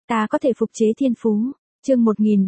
Ta có thể phục chế thiên phú. Chương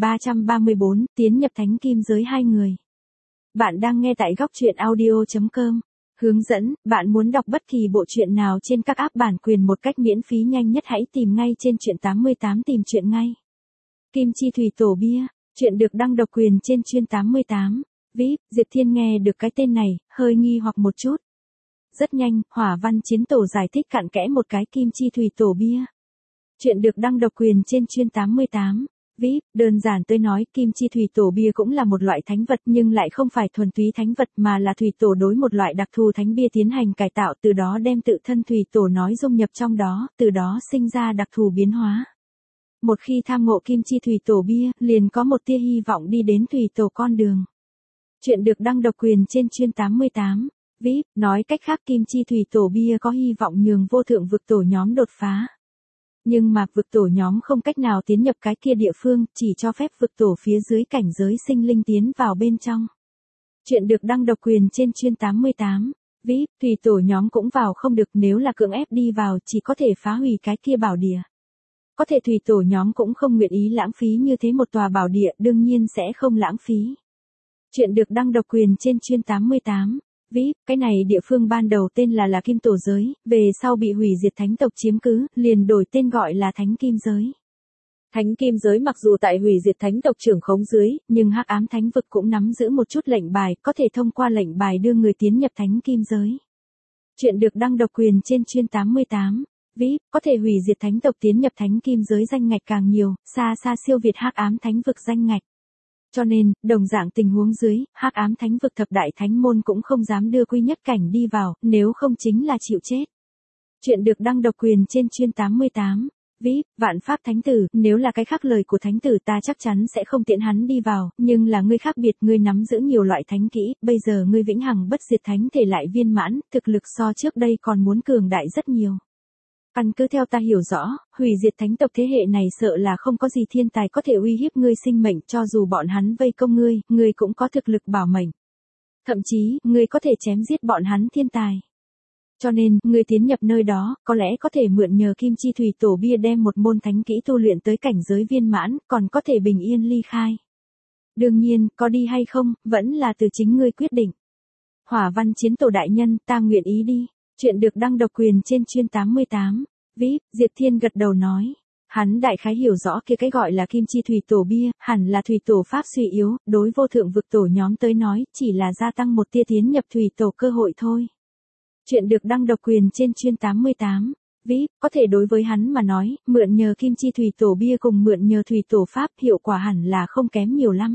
1334, tiến nhập thánh kim giới hai người. Bạn đang nghe tại góc truyện audio.com. Hướng dẫn, bạn muốn đọc bất kỳ bộ truyện nào trên các app bản quyền một cách miễn phí nhanh nhất hãy tìm ngay trên truyện 88 tìm truyện ngay. Kim chi thủy tổ bia, truyện được đăng độc quyền trên truyện 88. VIP, Diệp Thiên nghe được cái tên này, hơi nghi hoặc một chút. Rất nhanh, Hỏa Văn Chiến Tổ giải thích cặn kẽ một cái kim chi thủy tổ bia. Chuyện được đăng độc quyền trên chuyên 88. VIP, đơn giản tôi nói kim chi thủy tổ bia cũng là một loại thánh vật nhưng lại không phải thuần túy thánh vật mà là thủy tổ đối một loại đặc thù thánh bia tiến hành cải tạo, từ đó đem tự thân thủy tổ nói dung nhập trong đó, từ đó sinh ra đặc thù biến hóa. Một khi tham ngộ kim chi thủy tổ bia, liền có một tia hy vọng đi đến thủy tổ con đường. Chuyện được đăng độc quyền trên chuyên 88. VIP, nói cách khác kim chi thủy tổ bia có hy vọng nhường vô thượng vực tổ nhóm đột phá. Nhưng mà vực tổ nhóm không cách nào tiến nhập cái kia địa phương, chỉ cho phép vực tổ phía dưới cảnh giới sinh linh tiến vào bên trong. Chuyện được đăng độc quyền trên chuyên 88. VIP, thủy tổ nhóm cũng vào không được, nếu là cưỡng ép đi vào chỉ có thể phá hủy cái kia bảo địa. Có thể thủy tổ nhóm cũng không nguyện ý lãng phí như thế một tòa bảo địa, đương nhiên sẽ không lãng phí. Chuyện được đăng độc quyền trên chuyên 88. VIP, cái này địa phương ban đầu tên là Kim Tổ Giới, về sau bị hủy diệt thánh tộc chiếm cứ, liền đổi tên gọi là Thánh Kim Giới. Thánh Kim Giới mặc dù tại hủy diệt thánh tộc trưởng khống dưới, nhưng Hắc Ám Thánh Vực cũng nắm giữ một chút lệnh bài, có thể thông qua lệnh bài đưa người tiến nhập Thánh Kim Giới. Chuyện được đăng độc quyền trên chuyên 88. VIP, có thể hủy diệt thánh tộc tiến nhập Thánh Kim Giới danh ngạch càng nhiều, xa xa siêu việt Hắc Ám Thánh Vực danh ngạch. Cho nên, đồng dạng tình huống dưới, Hắc Ám Thánh Vực thập đại thánh môn cũng không dám đưa quy nhất cảnh đi vào, nếu không chính là chịu chết. Chuyện được đăng độc quyền trên chuyên 88. VIP, Vạn Pháp Thánh Tử, nếu là cái khác lời của Thánh Tử ta chắc chắn sẽ không tiễn hắn đi vào, nhưng là ngươi khác biệt, ngươi nắm giữ nhiều loại thánh kỹ, bây giờ ngươi vĩnh hằng bất diệt thánh thể lại viên mãn, thực lực so trước đây còn muốn cường đại rất nhiều. Căn cứ theo ta hiểu rõ, hủy diệt thánh tộc thế hệ này sợ là không có gì thiên tài có thể uy hiếp ngươi sinh mệnh, cho dù bọn hắn vây công ngươi cũng có thực lực bảo mệnh. Thậm chí, ngươi có thể chém giết bọn hắn thiên tài. Cho nên, ngươi tiến nhập nơi đó, có lẽ có thể mượn nhờ kim chi thủy tổ bia đem một môn thánh kỹ tu luyện tới cảnh giới viên mãn, còn có thể bình yên ly khai. Đương nhiên, có đi hay không, vẫn là từ chính ngươi quyết định. Hỏa Văn Chiến Tổ đại nhân, ta nguyện ý đi. Chuyện được đăng độc quyền trên chuyên 88. VIP, Diệp Thiên gật đầu nói. Hắn đại khái hiểu rõ kia cái gọi là kim chi thủy tổ bia, hẳn là thủy tổ pháp suy yếu, đối vô thượng vực tổ nhóm tới nói, chỉ là gia tăng một tia tiến nhập thủy tổ cơ hội thôi. Chuyện được đăng độc quyền trên chuyên 88. VIP, có thể đối với hắn mà nói, mượn nhờ kim chi thủy tổ bia cùng mượn nhờ thủy tổ pháp hiệu quả hẳn là không kém nhiều lắm.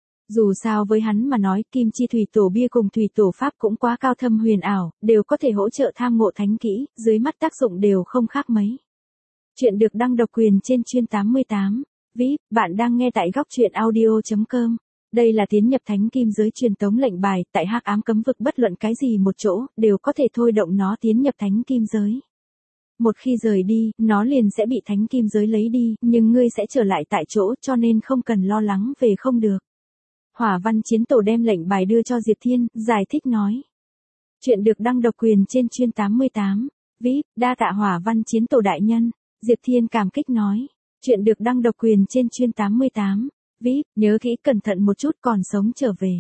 Dù sao với hắn mà nói, kim chi thủy tổ bia cùng thủy tổ pháp cũng quá cao thâm huyền ảo, đều có thể hỗ trợ tham ngộ thánh kỹ, dưới mắt tác dụng đều không khác mấy. Chuyện được đăng độc quyền trên chuyên 88. VIP, bạn đang nghe tại góc truyện audio.com. Đây là tiến nhập thánh kim giới truyền tống lệnh bài, tại Hắc Ám cấm vực bất luận cái gì một chỗ, đều có thể thôi động nó tiến nhập thánh kim giới. Một khi rời đi, nó liền sẽ bị thánh kim giới lấy đi, nhưng ngươi sẽ trở lại tại chỗ, cho nên không cần lo lắng về không được. Hỏa Văn Chiến Tổ đem lệnh bài đưa cho Diệp Thiên, giải thích nói. Chuyện được đăng độc quyền trên chuyên 88. VIP, đa tạ Hỏa Văn Chiến Tổ đại nhân. Diệp Thiên cảm kích nói. Chuyện được đăng độc quyền trên chuyên 88. VIP, nhớ kỹ cẩn thận một chút còn sống trở về.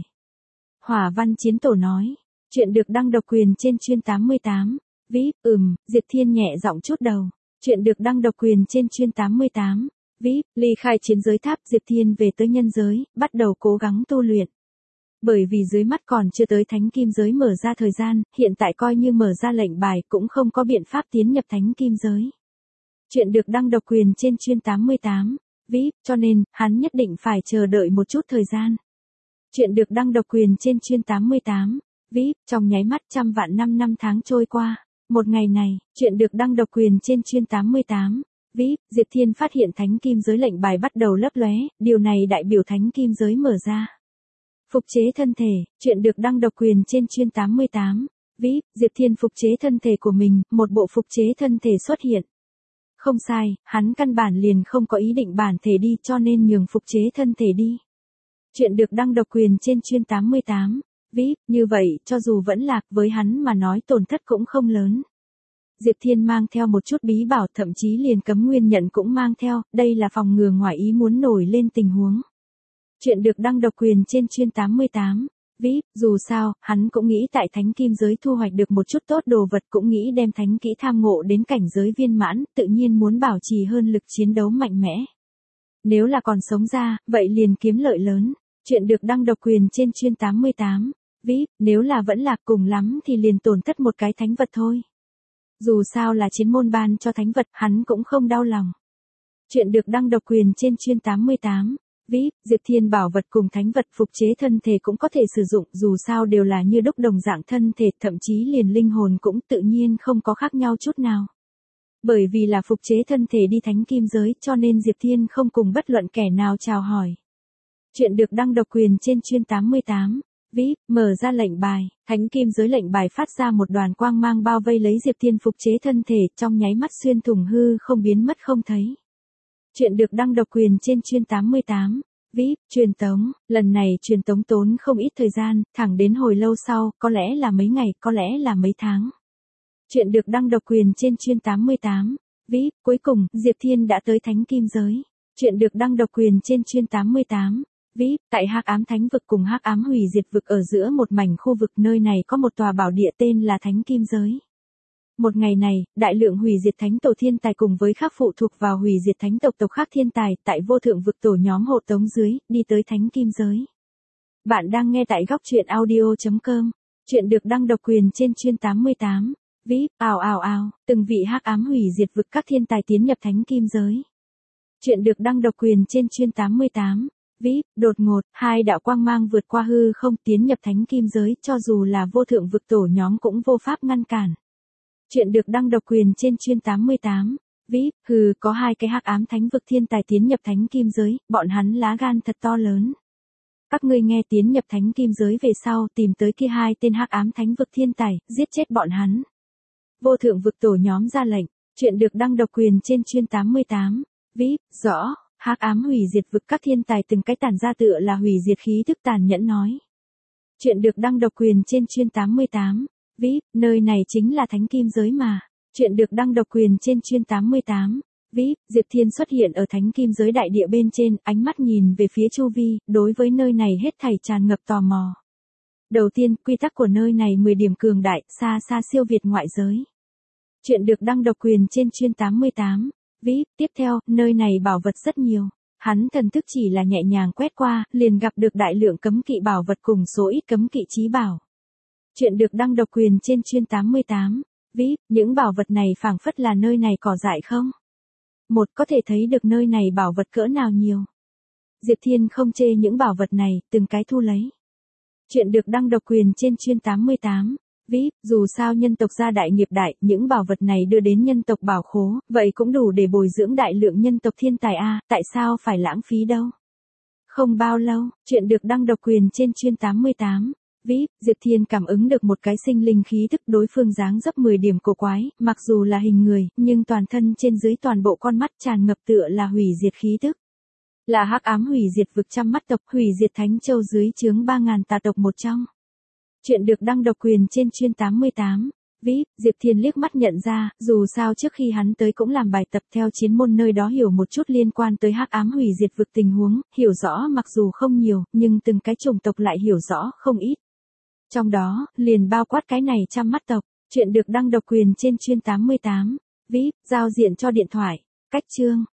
Hỏa Văn Chiến Tổ nói. Chuyện được đăng độc quyền trên chuyên 88. VIP, Diệp Thiên nhẹ giọng chút đầu. Chuyện được đăng độc quyền trên chuyên 88. VIP, ly khai chiến giới tháp, Diệp Thiên về tới nhân giới, bắt đầu cố gắng tu luyện. Bởi vì dưới mắt còn chưa tới thánh kim giới mở ra thời gian, hiện tại coi như mở ra lệnh bài cũng không có biện pháp tiến nhập thánh kim giới. Chuyện được đăng độc quyền trên chuyên 88. VIP, cho nên, hắn nhất định phải chờ đợi một chút thời gian. Chuyện được đăng độc quyền trên chuyên 88. VIP, trong nháy mắt trăm vạn năm tháng trôi qua. Một ngày này, chuyện được đăng độc quyền trên chuyên 88. VIP, Diệp Thiên phát hiện thánh kim giới lệnh bài bắt đầu lấp lóe, điều này đại biểu thánh kim giới mở ra. Phục chế thân thể, chuyện được đăng độc quyền trên chuyên 88. VIP, Diệp Thiên phục chế thân thể của mình, một bộ phục chế thân thể xuất hiện. Không sai, hắn căn bản liền không có ý định bản thể đi cho nên nhường phục chế thân thể đi. Chuyện được đăng độc quyền trên chuyên 88. VIP, như vậy, cho dù vẫn lạc với hắn mà nói tổn thất cũng không lớn. Diệp Thiên mang theo một chút bí bảo, thậm chí liền cấm nguyên nhận cũng mang theo, đây là phòng ngừa ngoài ý muốn nổi lên tình huống. Chuyện được đăng độc quyền trên chuyên 88. VIP, dù sao, hắn cũng nghĩ tại thánh kim giới thu hoạch được một chút tốt đồ vật, cũng nghĩ đem thánh kỹ tham ngộ đến cảnh giới viên mãn, tự nhiên muốn bảo trì hơn lực chiến đấu mạnh mẽ. Nếu là còn sống ra, vậy liền kiếm lợi lớn. Chuyện được đăng độc quyền trên chuyên 88. VIP, nếu là vẫn lạc cùng lắm thì liền tổn thất một cái thánh vật thôi. Dù sao là chiến môn ban cho thánh vật, hắn cũng không đau lòng. Chuyện được đăng độc quyền trên chuyên 88. VIP, Diệp Thiên bảo vật cùng thánh vật phục chế thân thể cũng có thể sử dụng, dù sao đều là như đúc đồng dạng thân thể, thậm chí liền linh hồn cũng tự nhiên không có khác nhau chút nào. Bởi vì là phục chế thân thể đi thánh kim giới, cho nên Diệp Thiên không cùng bất luận kẻ nào chào hỏi. Chuyện được đăng độc quyền trên chuyên 88. VIP, mở ra lệnh bài, thánh kim giới lệnh bài phát ra một đoàn quang mang bao vây lấy Diệp Thiên phục chế thân thể, trong nháy mắt xuyên thủng hư không biến mất không thấy. Chuyện được đăng độc quyền trên chuyên 88. VIP, truyền tống, lần này truyền tống tốn không ít thời gian, thẳng đến hồi lâu sau, có lẽ là mấy ngày, có lẽ là mấy tháng. Chuyện được đăng độc quyền trên chuyên 88. VIP, cuối cùng, Diệp Thiên đã tới thánh kim giới. Chuyện được đăng độc quyền trên chuyên 88. VIP, tại Hắc Ám Thánh vực cùng Hắc Ám Hủy Diệt vực ở giữa một mảnh khu vực, nơi này có một tòa bảo địa tên là Thánh Kim Giới. Một ngày này, đại lượng hủy diệt thánh tổ thiên tài cùng với các phụ thuộc vào hủy diệt thánh tộc khác thiên tài, tại vô thượng vực tổ nhóm hộ tống dưới, đi tới Thánh Kim Giới. Bạn đang nghe tại góc truyện audio.com. Chuyện được đăng độc quyền trên chuyên 88. VIP, từng vị Hắc Ám Hủy Diệt vực các thiên tài tiến nhập Thánh Kim Giới. Chuyện được đăng độc quyền trên chuyên 88. VIP, đột ngột, hai đạo quang mang vượt qua hư không tiến nhập thánh kim giới, cho dù là vô thượng vực tổ nhóm cũng vô pháp ngăn cản. Chuyện được đăng độc quyền trên chuyên 88. VIP, có hai cái Hắc Ám Thánh vực thiên tài tiến nhập thánh kim giới, bọn hắn lá gan thật to lớn. Các ngươi nghe tiến nhập thánh kim giới về sau, tìm tới kia hai tên Hắc Ám Thánh vực thiên tài, giết chết bọn hắn. Vô thượng vực tổ nhóm ra lệnh. Chuyện được đăng độc quyền trên chuyên 88. VIP, rõ. Hắc Ám Hủy Diệt vực các thiên tài từng cái tản ra tựa là hủy diệt khí thức tàn nhẫn nói. Chuyện được đăng độc quyền trên chuyên 88. VIP, nơi này chính là thánh kim giới mà. Chuyện được đăng độc quyền trên chuyên 88. VIP, Diệp Thiên xuất hiện ở thánh kim giới đại địa bên trên, ánh mắt nhìn về phía chu vi, đối với nơi này hết thảy tràn ngập tò mò. Đầu tiên, quy tắc của nơi này 10 điểm cường đại, xa xa siêu việt ngoại giới. Chuyện được đăng độc quyền trên chuyên 88. VIP, tiếp theo, nơi này bảo vật rất nhiều. Hắn thần thức chỉ là nhẹ nhàng quét qua, liền gặp được đại lượng cấm kỵ bảo vật cùng số ít cấm kỵ chí bảo. Chuyện được đăng độc quyền trên chuyên 88. VIP, những bảo vật này phảng phất là nơi này cỏ dại không? Một, có thể thấy được nơi này bảo vật cỡ nào nhiều. Diệp Thiên không chê những bảo vật này, từng cái thu lấy. Chuyện được đăng độc quyền trên chuyên 88. VIP, dù sao nhân tộc gia đại nghiệp đại, những bảo vật này đưa đến nhân tộc bảo khố, vậy cũng đủ để bồi dưỡng đại lượng nhân tộc thiên tài a, tại sao phải lãng phí đâu? Không bao lâu, chuyện được đăng độc quyền trên chuyên 88. VIP, Diệp Thiên cảm ứng được một cái sinh linh khí thức, đối phương dáng dấp 10 điểm cổ quái, mặc dù là hình người, nhưng toàn thân trên dưới toàn bộ con mắt tràn ngập tựa là hủy diệt khí thức. Là Hắc Ám Hủy Diệt vực trăm mắt tộc, hủy diệt thánh châu dưới chướng 3000 tà tộc một trong. Chuyện được đăng độc quyền trên chuyên 88. VIP, Diệp Thiên liếc mắt nhận ra, dù sao trước khi hắn tới cũng làm bài tập theo chiến môn nơi đó hiểu một chút liên quan tới Hắc Ám Hủy Diệt vực tình huống, hiểu rõ mặc dù không nhiều, nhưng từng cái chủng tộc lại hiểu rõ không ít. Trong đó, liền bao quát cái này trăm mắt tộc. Chuyện được đăng độc quyền trên chuyên 88. VIP, giao diện cho điện thoại. Cách chương.